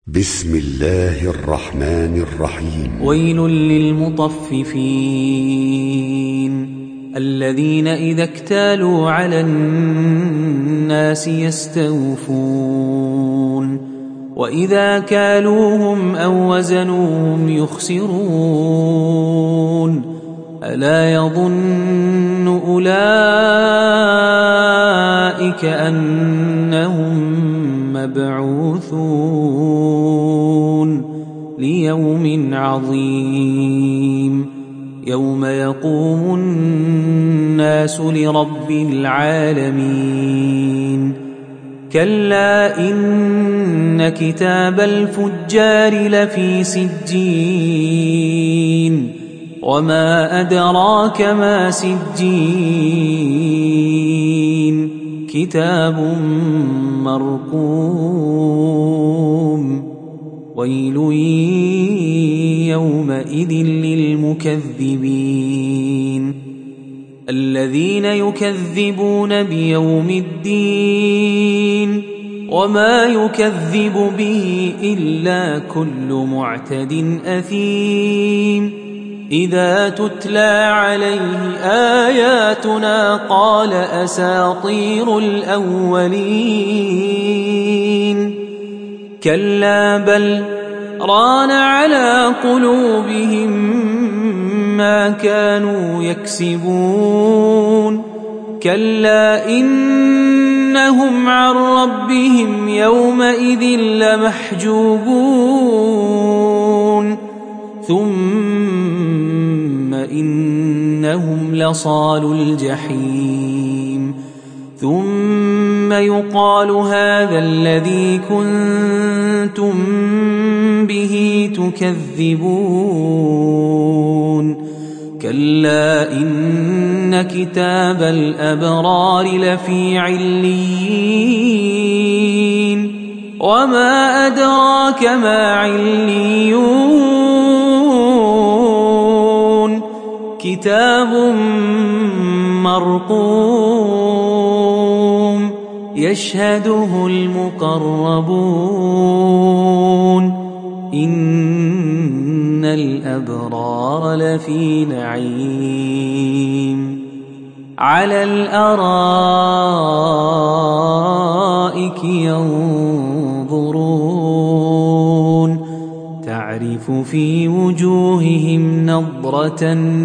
بسم الله الرحمن الرحيم. ويل للمطففين الذين إذا اكتالوا على الناس يستوفون وإذا كالوهم أو وزنوهم يخسرون ألا يظن أولئك أنهم مبعوثون ليوم عظيم يوم يقوم الناس لرب العالمين كلا إن كتاب الفجار لفي سجين وما أدراك ما سجين كتاب مرقوم ويل يومئذ للمكذبين الذين يكذبون بيوم الدين وما يكذب به إلا كل معتد أثيم إذا تتلى عليه آياتنا قال أساطير الأولين كلا بل ران على قلوبهم ما كانوا يكسبون كلا إنهم عن ربهم يومئذ لمحجوبون ثم إنهم لصالو الجحيم ثم يقال هذا الذي كنتم به تكذبون كلا إن كتاب الأبرار لفي عليين وما أدراك ما عليون كتاب مرقوم يشهده المقربون إن الأبرار لفي نعيم على الأرائك ينظرون تعرف في وجوههم نضرة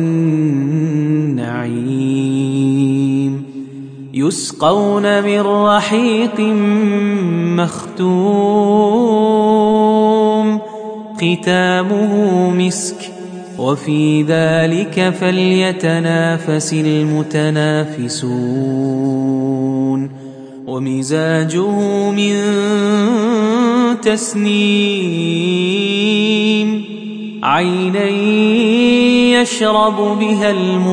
النعيم يسقون من رحيق مختوم ختامه مسك وفي ذلك فليتنافس المتنافسون ومزاجه من تسنيم عينا يشرب بها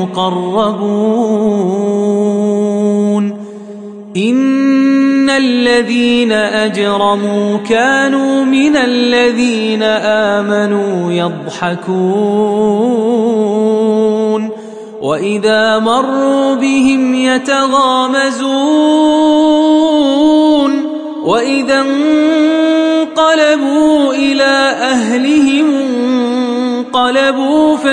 المقربون إن الذين أجرموا كانوا من الذين آمنوا يضحكون وإذا مروا بهم يتغامزون وإذا انقلبوا إلى أهلهم انقلبوا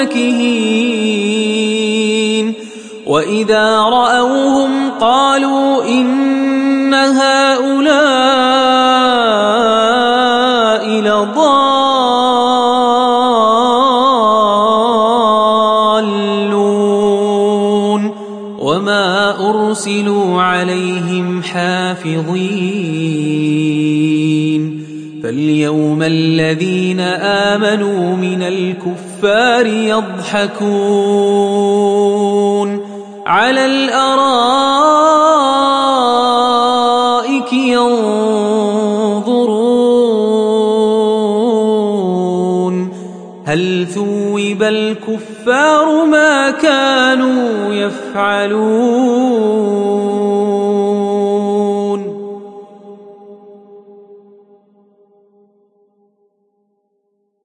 فكهين وإذا رأوهم قالوا إن هؤلاء لضالون وما أرسلوا عليهم حافظين فاليوم الذين آمنوا من الكفار يضحكون على الأرائك ينظرون هل ثوب الكفار ما كانوا يفعلون